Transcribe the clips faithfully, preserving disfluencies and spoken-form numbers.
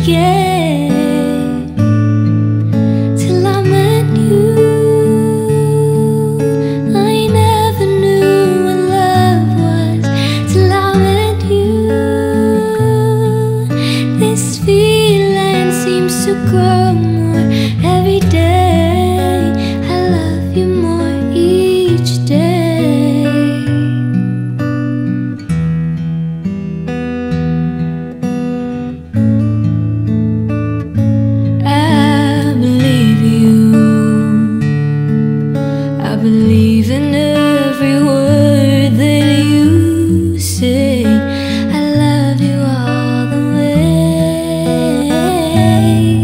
again till I met you. I never knew what love was till I met you. This feeling seems to grow more every day. I love you more each day. I believe in every word that you say. I love you all the way.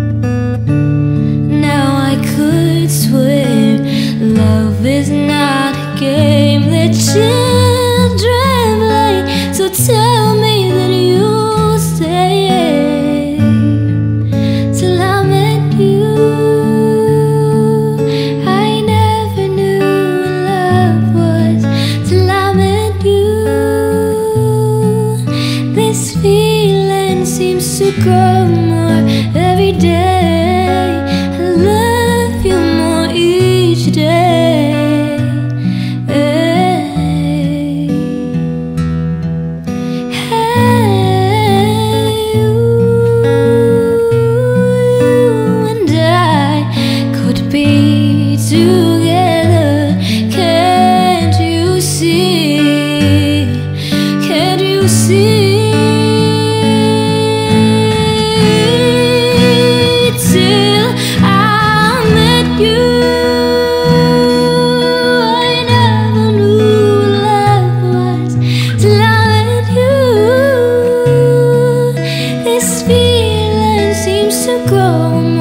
Now I could swear love is not a game that children play. So tell me that you'll stay till I met you. This feeling seems to grow more every day. I love you more each day. Hey, hey, you, you and I could be together. Can't you see? Can't you see? Till I met you, I never knew what love was till I met you. This feeling seems to grow